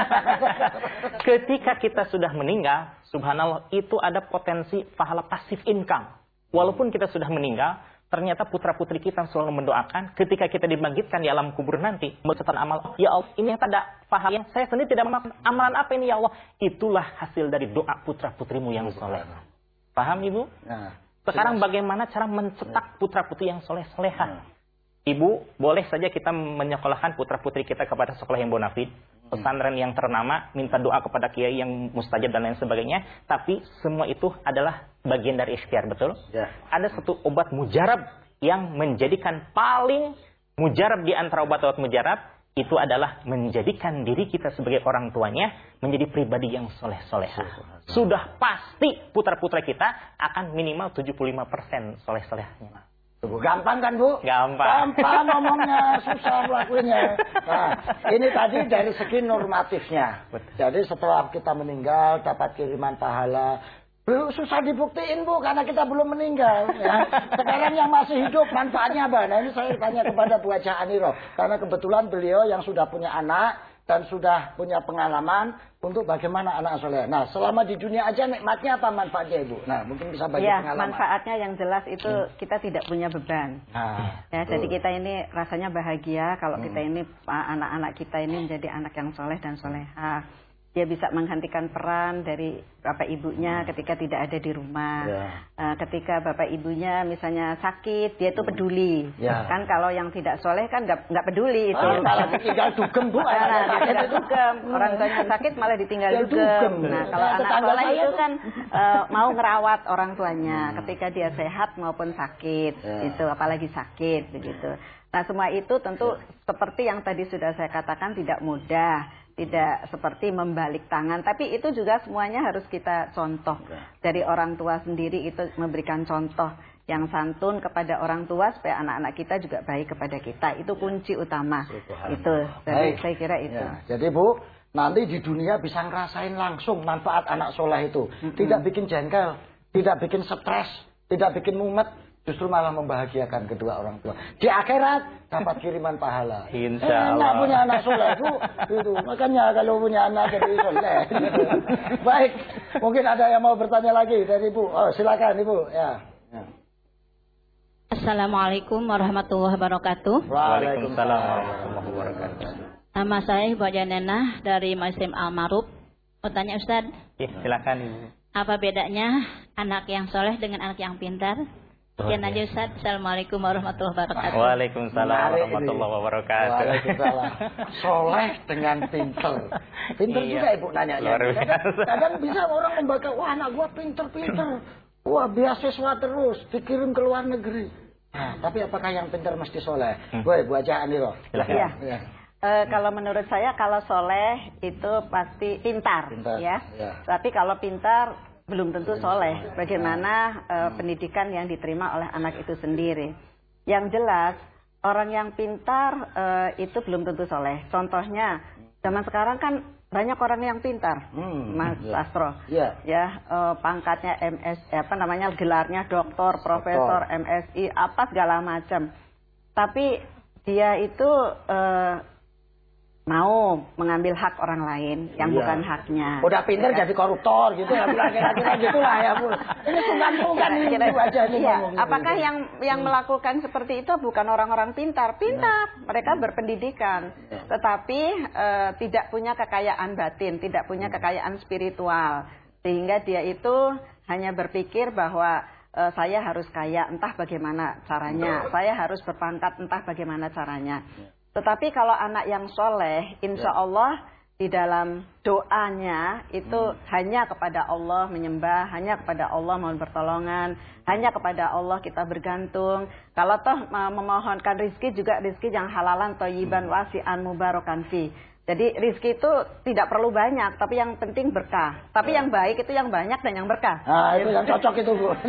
Ketika kita sudah meninggal, subhanallah, itu ada potensi pahala pasif income. Walaupun kita sudah meninggal, ternyata putra-putri kita selalu mendoakan ketika kita dibangkitkan di alam kubur nanti, mencatat amal, ya Allah, ini yang tidak paham, yang saya sendiri tidak memakan amalan apa ini ya Allah. Itulah hasil dari doa putra-putrimu yang soleh. Paham Ibu? Nah, Sekarang bagaimana cara mencetak putra-putri yang soleh-soleha? Ibu, boleh saja kita menyekolahkan putra-putri kita kepada sekolah yang bonafid, pesantren yang ternama, minta doa kepada kiai yang mustajab dan lain sebagainya. Tapi semua itu adalah bagian dari ikhtiar, betul? Ya. Ada satu obat mujarab yang menjadikan paling mujarab di antara obat-obat mujarab, itu adalah menjadikan diri kita sebagai orang tuanya menjadi pribadi yang soleh-soleha. Sudah pasti putra-putra kita akan minimal tujuh puluh lima persen soleh-solehnya. Gampang kan Bu? Gampang. Gampang ngomongnya, susah lakuinnya. Nah, ini tadi dari segi normatifnya. Jadi setelah kita meninggal dapat kiriman pahala. Belum susah dibuktiin Bu, karena kita belum meninggal. Ya. Sekarang yang masih hidup manfaatnya apa? Nah ini saya tanya kepada Bu Haja Aniro. Karena kebetulan beliau yang sudah punya anak dan sudah punya pengalaman untuk bagaimana anak soleh. Nah selama di dunia aja nikmatnya apa manfaatnya Ibu? Nah mungkin bisa bagi Ya, pengalaman. manfaatnya yang jelas itu Hmm. kita tidak punya beban. Nah, Ya, betul. jadi kita ini rasanya bahagia kalau Hmm. kita ini anak-anak kita ini menjadi anak yang soleh dan soleha. Dia bisa menggantikan peran dari bapak ibunya ketika tidak ada di rumah. Ya. Uh, ketika bapak ibunya misalnya sakit, dia itu peduli. Ya. Kan kalau yang tidak soleh kan nggak nggak peduli itu. Ah, malah tinggal dugem Bu. Nah, anaknya dia sakit tinggal itu. dugem. Orang tuanya sakit malah ditinggal Ya, dugem. dugem. Nah, kalau Nah, anak tetangga soleh saya itu tuh- kan uh, mau ngerawat orang tuanya ketika dia sehat maupun sakit. Ya. Itu apalagi sakit begitu. Nah, semua itu tentu seperti yang tadi sudah saya katakan tidak mudah. Tidak seperti membalik tangan, tapi itu juga semuanya harus kita contoh. Dari orang tua sendiri itu memberikan contoh yang santun kepada orang tua supaya anak-anak kita juga baik kepada kita. Itu kunci utama. Itu. Jadi Baik. saya kira itu. Ya, jadi Bu, nanti di dunia bisa ngerasain langsung manfaat anak soleh itu. Tidak bikin jengkel, tidak bikin stres, tidak bikin mumet. Justru malah membahagiakan kedua orang tua. Di akhirat dapat kiriman pahala. Insya Allah. Enak punya anak soleh Bu. Itu. Makanya kalau punya anak jadi soleh. Baik, mungkin ada yang mau bertanya lagi dari Ibu. Oh, silakan Ibu. Ya. Ya. Assalamualaikum warahmatullahi wabarakatuh. Waalaikumsalam warahmatullahi wabarakatuh. Nama saya Ibu Haja Nenah dari Majelis Al-Ma'ruf. Mau tanya Ustaz, Ya, silakan. apa bedanya anak yang soleh dengan anak yang pintar? Sekian aja Ustaz. Assalamualaikum warahmatullahi wabarakatuh. Waalaikumsalam Menarik ini. warahmatullahi wabarakatuh. Waalaikumsalam. Soleh dengan pinter. Pinter Iya. juga Ibu nanya. Luar biasa. Kadang, kadang bisa orang membaca, wah anak gua pinter-pinter. Wah beasiswa terus, dikirim ke luar negeri. Nah, tapi apakah yang pinter mesti soleh? Hmm. Gue, Bu Haja Aniro. Iya. Ya. Eh, kalau menurut saya kalau soleh itu pasti pintar, Pintar, ya. ya. Tapi kalau pintar belum tentu soleh. Bagaimana eh, pendidikan yang diterima oleh anak itu sendiri. Yang jelas Orang yang pintar uh, itu belum tentu soleh. Contohnya, zaman sekarang kan banyak orang yang pintar, hmm, Mas ya. Astro. Ya, ya uh, pangkatnya M S, apa namanya, gelarnya doktor, profesor, M S I, apa segala macam. Tapi dia itu uh, mau mengambil hak orang lain yang iya. bukan haknya. Udah pintar ya, jadi koruptor gitu ya, kira-kira gitulah ya Bu. Ini bukan-bukan itu aja nih. Iya. Apakah yang yang hmm. melakukan seperti itu bukan orang-orang pintar? Pintar, mereka berpendidikan, tetapi uh, tidak punya kekayaan batin, tidak punya kekayaan spiritual, sehingga dia itu hanya berpikir bahwa uh, saya harus kaya, entah bagaimana caranya, saya harus berpangkat, entah bagaimana caranya. Tetapi kalau anak yang soleh, insya Allah di dalam doanya itu hmm. hanya kepada Allah menyembah, hanya kepada Allah mohon pertolongan, hanya kepada Allah kita bergantung. Kalau toh memohonkan rizki juga rizki yang halalan, thayyiban, wasi'an, mubarakan fi. Jadi rizki itu tidak perlu banyak, tapi yang penting berkah. Tapi ya. yang baik itu yang banyak dan yang berkah. Nah, itu yang cocok itu Bu.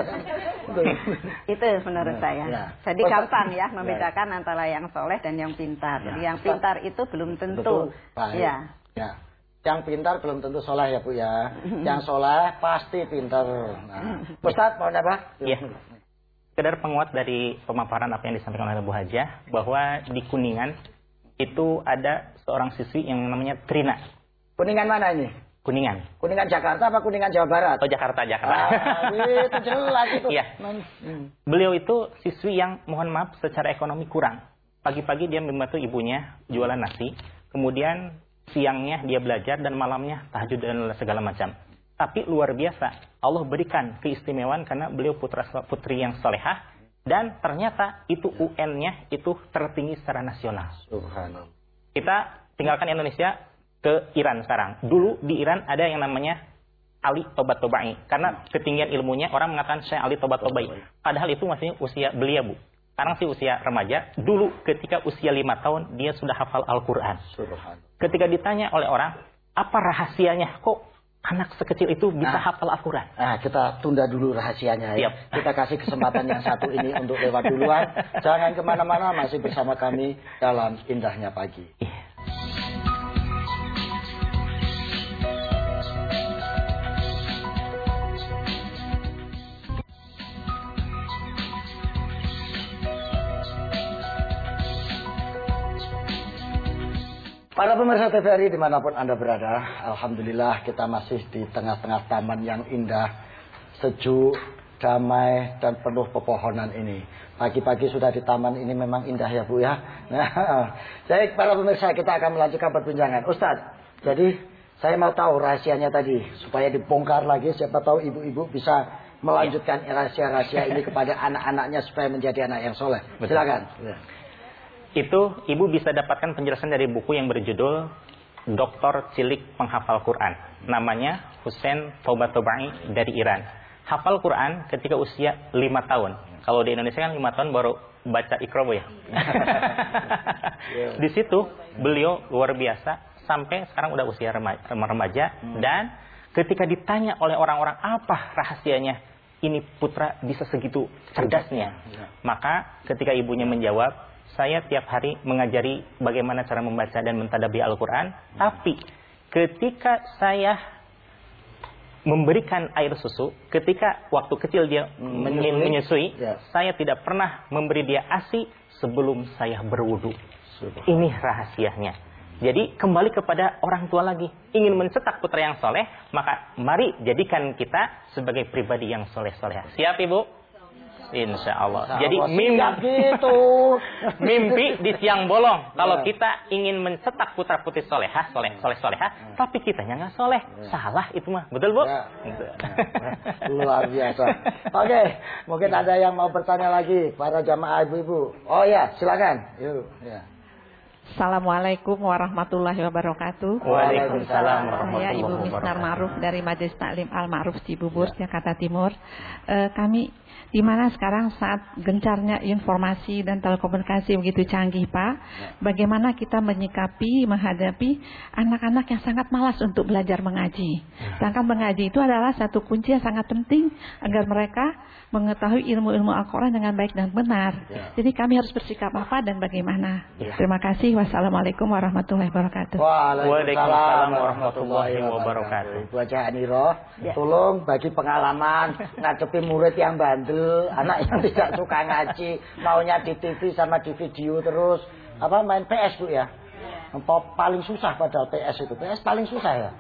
Itu menurut ya. saya. Ya. Jadi Ustaz, gampang ya membedakan ya. antara yang soleh dan yang pintar. Ya. Jadi yang pintar itu belum tentu. Ya. ya. Yang pintar belum tentu soleh ya Bu ya. Yang soleh pasti pintar. Nah. Ustaz mau apa? Iya. Sekedar penguat dari pemaparan apa yang disampaikan oleh Bu Hajah, bahwa di Kuningan itu ada seorang siswi yang namanya Trina. Kuningan mana ini? Kuningan. Kuningan Jakarta apa Kuningan Jawa Barat? Oh, Jakarta, Jakarta. Ah, itu jelas itu. Iya. Hmm. Beliau itu siswi yang mohon maaf secara ekonomi kurang. Pagi-pagi dia membantu ibunya jualan nasi, kemudian siangnya dia belajar dan malamnya tahajud dan segala macam. Tapi luar biasa, Allah berikan keistimewaan karena beliau putra putri yang salehah. Dan ternyata itu U N-nya itu tertinggi secara nasional. Subhanallah. Kita tinggalkan Indonesia ke Iran sekarang. Dulu di Iran ada yang namanya Ali Tobat-Tobai. Karena ketinggian ilmunya orang mengatakan saya Ali Tobat-Tobai. Padahal itu masih usia belia Bu. Sekarang sih usia remaja. Dulu ketika usia lima tahun dia sudah hafal Al-Quran. Ketika ditanya oleh orang, apa rahasianya? Kok anak sekecil itu bisa nah, hafal Al-Quran? Nah, kita tunda dulu rahasianya ya. Kita kasih kesempatan yang satu ini untuk lewat duluan. Jangan kemana-mana, masih bersama kami dalam Indahnya Pagi. Para pemirsa T V R I dimanapun Anda berada, Alhamdulillah kita masih di tengah-tengah taman yang indah, sejuk, damai, dan penuh pepohonan ini. Pagi-pagi sudah di taman ini memang indah ya Bu ya. Nah, baik para pemirsa, kita akan melanjutkan perbincangan. Ustadz, jadi saya mau tahu rahasianya tadi, supaya dibongkar lagi, siapa tahu ibu-ibu bisa melanjutkan rahasia-rahasia ini kepada anak-anaknya supaya menjadi anak yang soleh. Silakan. Ya. Itu ibu bisa dapatkan penjelasan dari buku yang berjudul Doktor Cilik Penghafal Quran. Namanya Hussein Tobat-Tobai dari Iran. Hafal Quran ketika usia lima tahun. Kalau di Indonesia kan lima tahun baru baca Iqra ya. Di situ beliau luar biasa sampai sekarang udah usia remaja, remaja dan ketika ditanya oleh orang-orang apa rahasianya ini putra bisa segitu cerdasnya, maka ketika ibunya menjawab, saya tiap hari mengajari bagaimana cara membaca dan mentadabbur Al-Quran. Tapi ketika saya memberikan air susu, ketika waktu kecil dia menyusui, menyusui ya. saya tidak pernah memberi dia ASI sebelum saya berwudu. Ini rahasianya. Jadi kembali kepada orang tua lagi. Ingin mencetak putra yang soleh, maka mari jadikan kita sebagai pribadi yang soleh-soleh. Siap Ibu? Insya Allah. Insya Jadi Allah, mimpi gitu. Mimpi di siang bolong. Kalau kita ingin mencetak putra putri solehah, soleh, soleh, solehah, ya. tapi kitanya nggak soleh, ya. salah itu mah, betul Bu? Ya. Luar biasa. Oke, mungkin ada yang mau bertanya lagi para jamaah ibu-ibu. Oh ya, silakan. Yuk. Ya. Assalamualaikum warahmatullahi wabarakatuh. Waalaikumsalam warahmatullahi Saya Ibu Misnar Ma'ruf dari Majelis Taklim Al Ma'ruf Cibubur, Jakarta Timur. E, kami di mana sekarang saat gencarnya informasi dan telekomunikasi begitu canggih, Pak, bagaimana kita menyikapi, menghadapi anak-anak yang sangat malas untuk belajar mengaji. Sedangkan mengaji itu adalah satu kunci yang sangat penting agar mereka mengetahui ilmu-ilmu Al-Quran dengan baik dan benar. Jadi kami harus bersikap apa dan bagaimana. Terima kasih. Wassalamualaikum warahmatullahi wabarakatuh. Waalaikumsalam warahmatullahi wabarakatuh. Bu Haja Aniroh, tolong bagi pengalaman ngadepi murid yang bandel, anak yang tidak suka ngaji, maunya di T V sama di video terus, apa main P S Bu ya? Paling susah padahal P S itu. P S paling susah ya.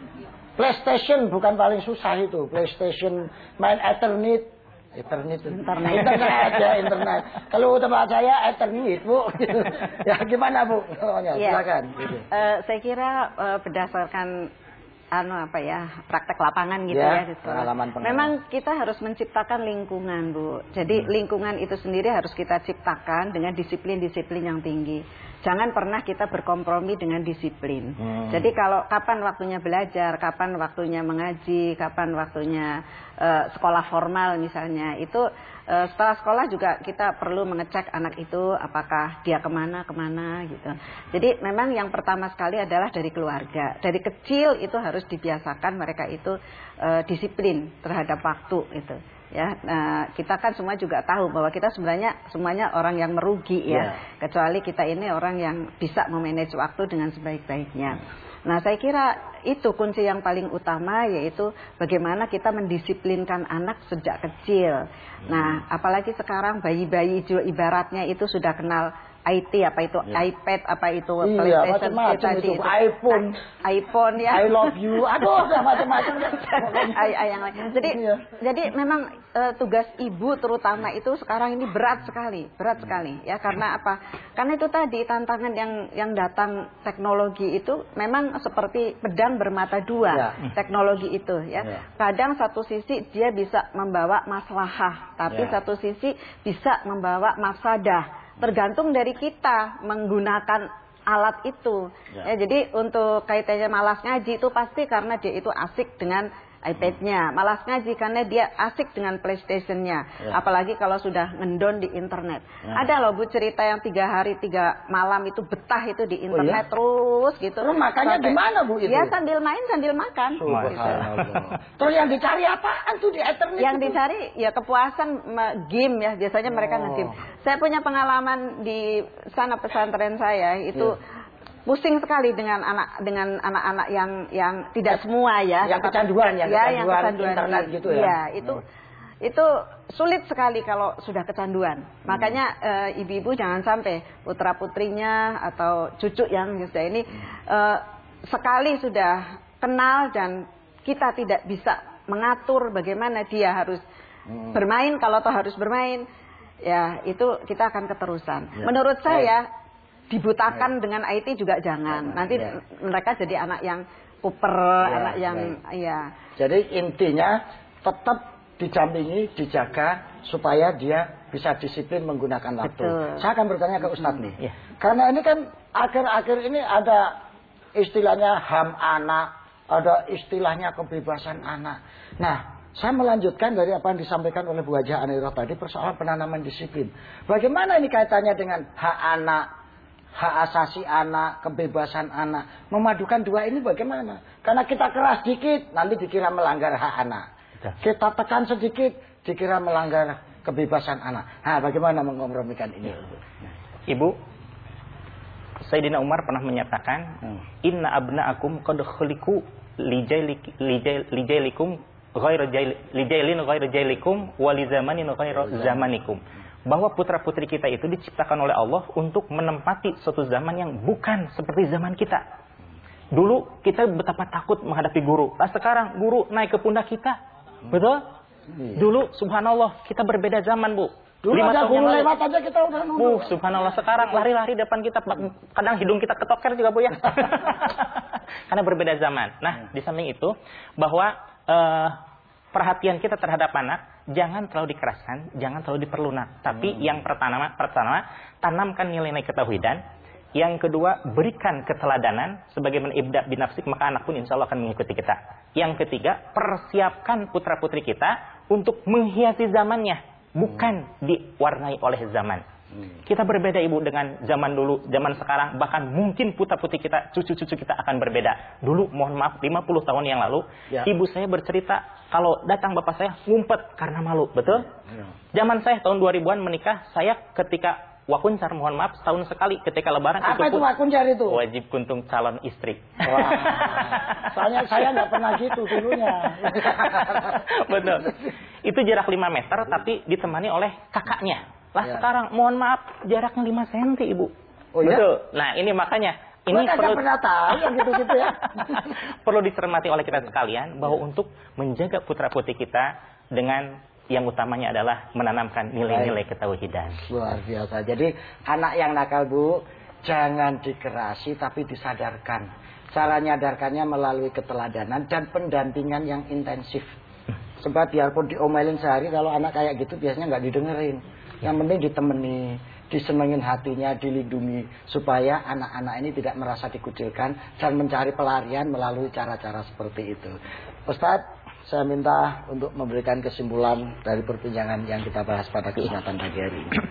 PlayStation bukan paling susah itu. PlayStation main Ethernet. Internet, internet, internet ya internet. Kalau tempat saya internet Bu, ya gimana Bu? Ya, silakan. Gitu. Uh, saya kira uh, berdasarkan anu apa ya praktek lapangan gitu ya, ya di sekolah. Pengalaman, pengalaman. Memang kita harus menciptakan lingkungan Bu. Jadi hmm. lingkungan itu sendiri harus kita ciptakan dengan disiplin-disiplin yang tinggi. Jangan pernah kita berkompromi dengan disiplin. Hmm. Jadi kalau kapan waktunya belajar, kapan waktunya mengaji, kapan waktunya uh, sekolah formal misalnya, itu uh, setelah sekolah juga kita perlu mengecek anak itu apakah dia kemana kemana gitu. Jadi memang yang pertama sekali adalah dari keluarga. Dari kecil itu harus dibiasakan mereka itu uh, disiplin terhadap waktu itu. Ya, nah, kita kan semua juga tahu bahwa kita sebenarnya semuanya orang yang merugi ya, yeah. kecuali kita ini orang yang bisa memanage waktu dengan sebaik-baiknya. Nah, saya kira itu kunci yang paling utama, yaitu bagaimana kita mendisiplinkan anak sejak kecil. Nah, apalagi sekarang bayi-bayi juga ibaratnya itu sudah kenal I T, apa itu ya. iPad, apa itu iya, PlayStation, macam-macam itu, itu iPhone, iPhone ya, I love you, aduh macam-macam. Jadi, iya. jadi memang uh, tugas ibu terutama itu sekarang ini berat sekali, berat sekali ya, karena apa? Karena itu tadi tantangan yang yang datang teknologi itu memang seperti pedang bermata dua, ya. teknologi itu ya. ya. Kadang satu sisi dia bisa membawa maslahah, tapi ya. satu sisi bisa membawa mafsadah. Tergantung dari kita menggunakan alat itu. Ya. Ya, jadi untuk kaitannya malas ngaji itu pasti karena dia itu asik dengan iPad-nya, malas ngaji karena dia asik dengan PlayStation-nya. Ya. Apalagi kalau sudah ngendon di internet. Ya. Ada loh Bu cerita yang tiga hari tiga malam itu betah itu di internet oh, ya? terus gitu. Terus makannya sampai, gimana Bu itu? Ya sambil main sambil makan. Gitu. Terus yang dicari apaan tuh di internet? Yang itu? dicari ya kepuasan game ya, biasanya mereka oh. nge-game. Saya punya pengalaman di sana pesantren saya itu. Ya. Pusing sekali dengan anak dengan anak-anak yang yang tidak semua ya, yang kecanduan ya, ya kecanduan, yang kecanduan internet gitu ya. Ya, itu hmm. itu sulit sekali kalau sudah kecanduan. Hmm. Makanya e, ibu-ibu jangan sampai putra-putrinya atau cucu yang sudah ini e, sekali sudah kenal dan kita tidak bisa mengatur bagaimana dia harus hmm. bermain, kalau toh harus bermain, ya itu kita akan keterusan. Ya. Menurut saya dibutakan ya. dengan I T juga jangan. Nanti ya. mereka jadi anak yang kuper, ya, anak yang ya. ya. Jadi intinya tetap didampingi, dijaga supaya dia bisa disiplin menggunakan waktu. Betul. Saya akan bertanya ke Ustadz hmm. nih. Ya. Karena ini kan akhir-akhir ini ada istilahnya H A M anak, ada istilahnya kebebasan anak. Nah, saya melanjutkan dari apa yang disampaikan oleh Bu Haja Aniroh tadi, persoalan penanaman disiplin. Bagaimana ini kaitannya dengan hak anak, hak asasi anak, kebebasan anak, memadukan dua ini bagaimana? Karena kita keras dikit, nanti dikira melanggar hak anak. Kita tekan sedikit, dikira melanggar kebebasan anak. Nah, bagaimana mengkompromikan ini? Ibu, Sayyidina Umar pernah menyatakan, hmm. Inna abna'akum qad khuliqu lijailikum ghairu lijailin ghairu jailikum wa li zamanin ghairu zamanikum. Bahwa putra-putri kita itu diciptakan oleh Allah untuk menempati suatu zaman yang bukan seperti zaman kita. Dulu kita betapa takut menghadapi guru. Nah, sekarang guru naik ke pundak kita. Betul? Dulu subhanallah kita berbeda zaman, Bu. Dulu ada guru lewat aja kita udah nunduk. Bu, subhanallah sekarang lari-lari depan kita, kadang hidung kita ketoker juga, Bu ya. Karena berbeda zaman. Nah, di samping itu bahwa uh, perhatian kita terhadap anak jangan terlalu dikeraskan, jangan terlalu diperlunak. Tapi hmm. yang pertama, pertama tanamkan nilai-nilai ketauhidan, Yang kedua, berikan keteladanan sebagaimana ibda binafsik, maka anak pun insya Allah akan mengikuti kita. Yang ketiga, persiapkan putra-putri kita untuk menghiasi zamannya, bukan diwarnai oleh zaman. Kita berbeda Ibu dengan zaman dulu, zaman sekarang, bahkan mungkin putra-putri kita, cucu-cucu kita akan berbeda. Dulu, mohon maaf, lima puluh tahun yang lalu, ya. Ibu saya bercerita, kalau datang bapak saya, ngumpet karena malu, betul? Ya. Zaman saya tahun dua ribuan menikah, saya ketika wakuncar, mohon maaf, setahun sekali ketika lebaran. Apa itu, itu wakuncar itu? Wajib kuntung calon istri. Wah, soalnya saya nggak pernah gitu dulunya. Betul. Itu jarak lima meter, tapi ditemani oleh kakaknya. Lah ya. Sekarang, mohon maaf, jaraknya lima sentimeter, Ibu. Oh, ya? Betul. Nah, ini makanya. Ini Maka perlu pernah tahu yang gitu-gitu ya. Perlu dicermati oleh kita sekalian, bahwa ya. Untuk menjaga putra-putri kita dengan yang utamanya adalah menanamkan nilai-nilai ketauhidan. Luar biasa. Jadi anak yang nakal, Bu, jangan dikerasi tapi disadarkan. Cara nyadarkannya melalui keteladanan dan pendampingan yang intensif. Sebab biarpun diomelin sehari, kalau anak kayak gitu biasanya nggak didengerin. Yang penting ditemani, disenengin hatinya, dilindungi, supaya anak-anak ini tidak merasa dikucilkan dan mencari pelarian melalui cara-cara seperti itu. Ustadz, saya minta untuk memberikan kesimpulan dari perbincangan yang kita bahas pada kesempatan pagi hari ini.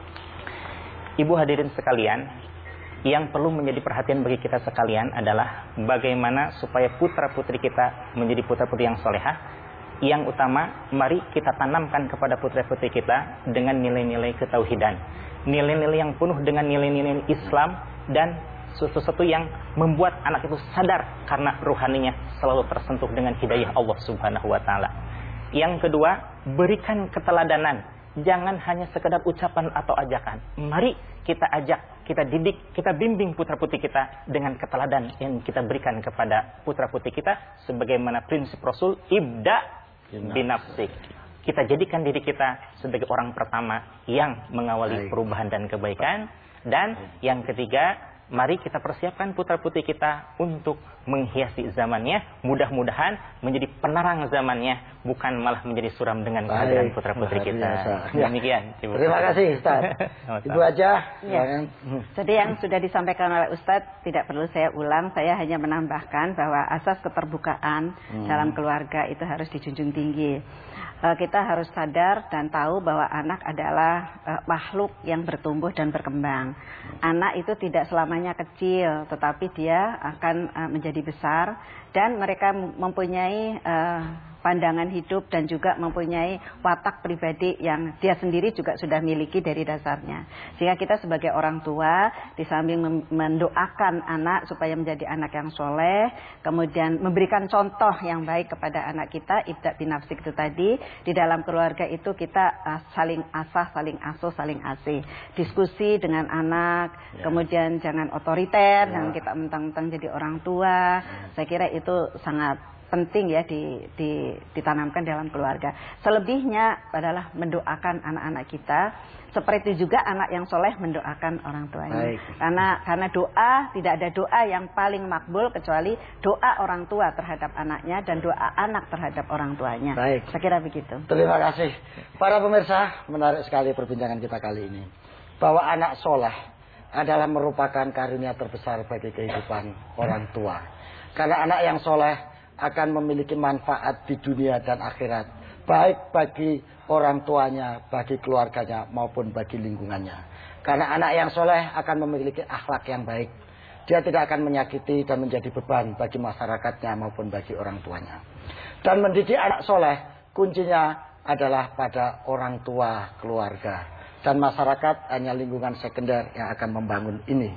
Ibu hadirin sekalian, yang perlu menjadi perhatian bagi kita sekalian adalah bagaimana supaya putra-putri kita menjadi putra-putri yang solehah. Yang utama, mari kita tanamkan kepada putra-putri kita dengan nilai-nilai ketauhidan. Nilai-nilai yang penuh dengan nilai-nilai Islam dan sesuatu yang membuat anak itu sadar karena ruhaninya selalu tersentuh dengan hidayah Allah Subhanahu wa taala. Yang kedua, berikan keteladanan. Jangan hanya sekedar ucapan atau ajakan. Mari kita ajak, kita didik, kita bimbing putra-putri kita dengan keteladan yang kita berikan kepada putra-putri kita sebagaimana prinsip Rasul, ibda binafsik. Kita jadikan diri kita sebagai orang pertama yang mengawali perubahan dan kebaikan. Dan yang ketiga, mari kita persiapkan putra-putri kita untuk menghiasi zamannya. Mudah-mudahan menjadi penerang zamannya, bukan malah menjadi suram dengan kehadiran putra-putri kita. Demikian. Ibu. Terima kasih Ustaz. Ibu aja. Ya. Jadi yang sudah disampaikan oleh Ustadz tidak perlu saya ulang. Saya hanya menambahkan bahwa asas keterbukaan hmm. dalam keluarga itu harus dijunjung tinggi. Kita harus sadar dan tahu bahwa anak adalah uh, makhluk yang bertumbuh dan berkembang. Anak itu tidak selamanya kecil, tetapi dia akan uh, menjadi besar dan mereka mempunyai uh, pandangan hidup dan juga mempunyai watak pribadi yang dia sendiri juga sudah miliki dari dasarnya. Sehingga kita sebagai orang tua di samping mendoakan anak supaya menjadi anak yang soleh, kemudian memberikan contoh yang baik kepada anak kita, ibda binafsik itu tadi, di dalam keluarga itu kita uh, saling asah, saling asuh, saling asih. Diskusi dengan anak, ya. Kemudian jangan otoriter, ya. Jangan kita mentang-mentang jadi orang tua. Ya. Saya kira itu sangat penting ya di, di, ditanamkan dalam keluarga. Selebihnya adalah mendoakan anak-anak kita. Seperti juga anak yang soleh mendoakan orang tuanya. Baik. Karena karena doa, tidak ada doa yang paling makbul kecuali doa orang tua terhadap anaknya dan doa anak terhadap orang tuanya. Baik. Saya kira begitu. Terima kasih. Para pemirsa, menarik sekali perbincangan kita kali ini. Bahwa anak soleh adalah merupakan karunia terbesar bagi kehidupan orang tua. Karena anak yang soleh akan memiliki manfaat di dunia dan akhirat, baik bagi orang tuanya, bagi keluarganya maupun bagi lingkungannya. Karena anak yang soleh akan memiliki akhlak yang baik. Dia tidak akan menyakiti dan menjadi beban bagi masyarakatnya maupun bagi orang tuanya. Dan mendidik anak soleh, kuncinya adalah pada orang tua, keluarga. Dan masyarakat hanya lingkungan sekunder yang akan membangun ini.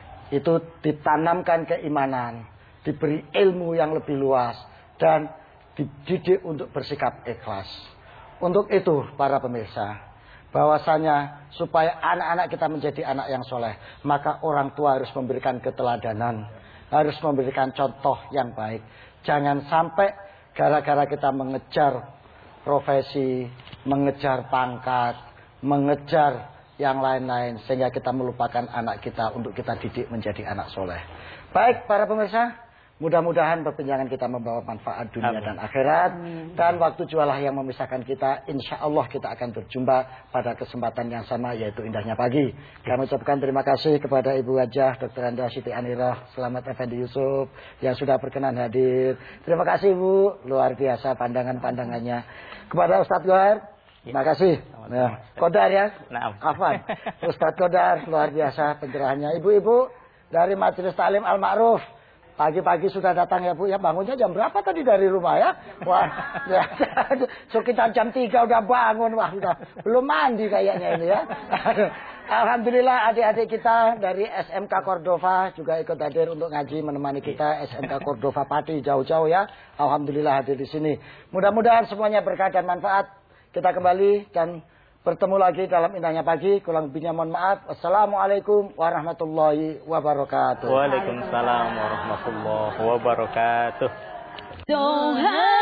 Itu ditanamkan keimanan, diberi ilmu yang lebih luas, dan dididik untuk bersikap ikhlas. Untuk itu para pemirsa, bahwasanya supaya anak-anak kita menjadi anak yang soleh, maka orang tua harus memberikan keteladanan, harus memberikan contoh yang baik. Jangan sampai gara-gara kita mengejar profesi, mengejar pangkat, mengejar yang lain-lain, sehingga kita melupakan anak kita untuk kita didik menjadi anak soleh. Baik para pemirsa, Mudah-mudahan perbincangan kita membawa manfaat dunia Amin. dan akhirat. Amin. Dan waktu jualah yang memisahkan kita, insya Allah kita akan berjumpa pada kesempatan yang sama, yaitu indahnya pagi. Kami ucapkan terima kasih kepada Ibu Wajah, Dokter Anda Siti Anirah, Selamat Effendi Yusuf, yang sudah berkenan hadir. Terima kasih Ibu, luar biasa pandangan-pandangannya. Kepada Ustadz Gohar, terima kasih. Nah, Kodar ya, Naam. Afwan. Ustadz Kodar, luar biasa pencerahannya. Ibu-ibu dari Majelis Taklim Al-Ma'ruf, pagi-pagi sudah datang ya Bu, ya bangunnya jam berapa tadi dari rumah ya? Wah, ya, sekitar jam tiga udah bangun, wah udah belum mandi kayaknya ini ya. Alhamdulillah adik-adik kita dari S M K Cordova juga ikut hadir untuk ngaji menemani kita. S M K Cordova Pati jauh-jauh ya. Alhamdulillah hadir di sini. Mudah-mudahan semuanya berkah dan manfaat. Kita kembali dan bertemu lagi dalam indahnya pagi. Kurang lebihnya mohon maaf. Wassalamualaikum warahmatullahi wabarakatuh. Waalaikumsalam warahmatullahi wabarakatuh. Don't have